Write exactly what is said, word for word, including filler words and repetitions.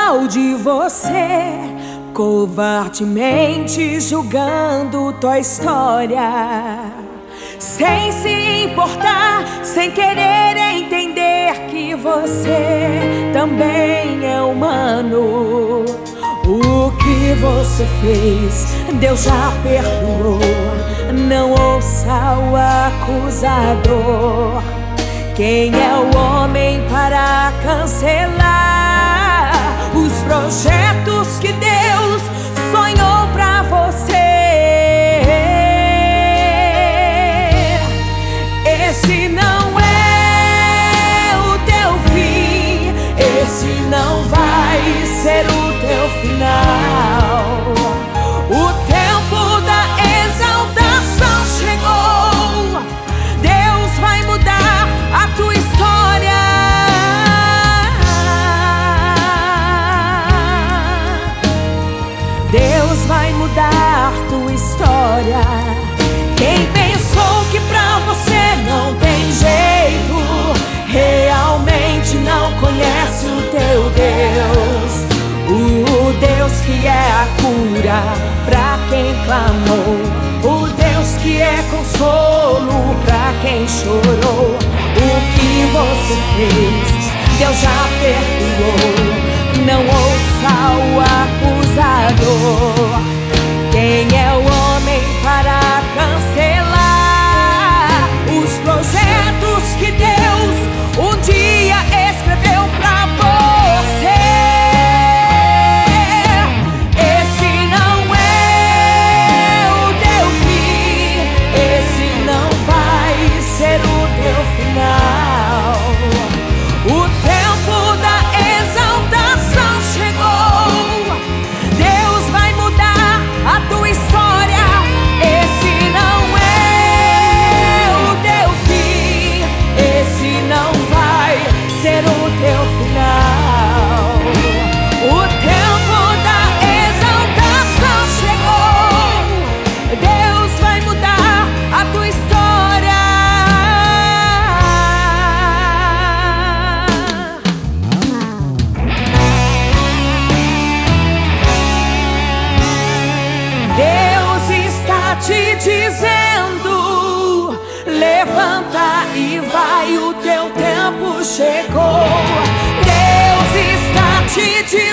mal de você, covardemente julgando tua história, sem se importar, sem querer entender que você também é humano. O que você fez, Deus já perdoou. Não ouça o acusador. Quem é o homem para cancelar os projetos que Deus sonhou pra você? Esse não é o teu fim, esse não vai ser o teu final. O tempo da exaltação chegou. Deus vai mudar a tua história. Deus vai mudar tua história. Quem pensou que pra você não tem jeito, realmente não conhece o teu Deus. O Deus que é a cura pra quem clamou, o Deus que é consolo pra quem chorou. O que você fez, Deus já perdoou. Não ouça o acusador. Quem é o homem para cancelar os projetos que Deus um dia escreveu pra você? Esse não é o teu fim, esse não vai ser o teu final. O tempo da exaltação chegou. Deus vai mudar a tua história. Esse não é o teu fim, esse não vai ser o teu final. O tempo da exaltação chegou. Deus vai mudar a tua história. Deus está te dizendo: levanta e vai, o teu tempo chegou. Deus está te dizendo: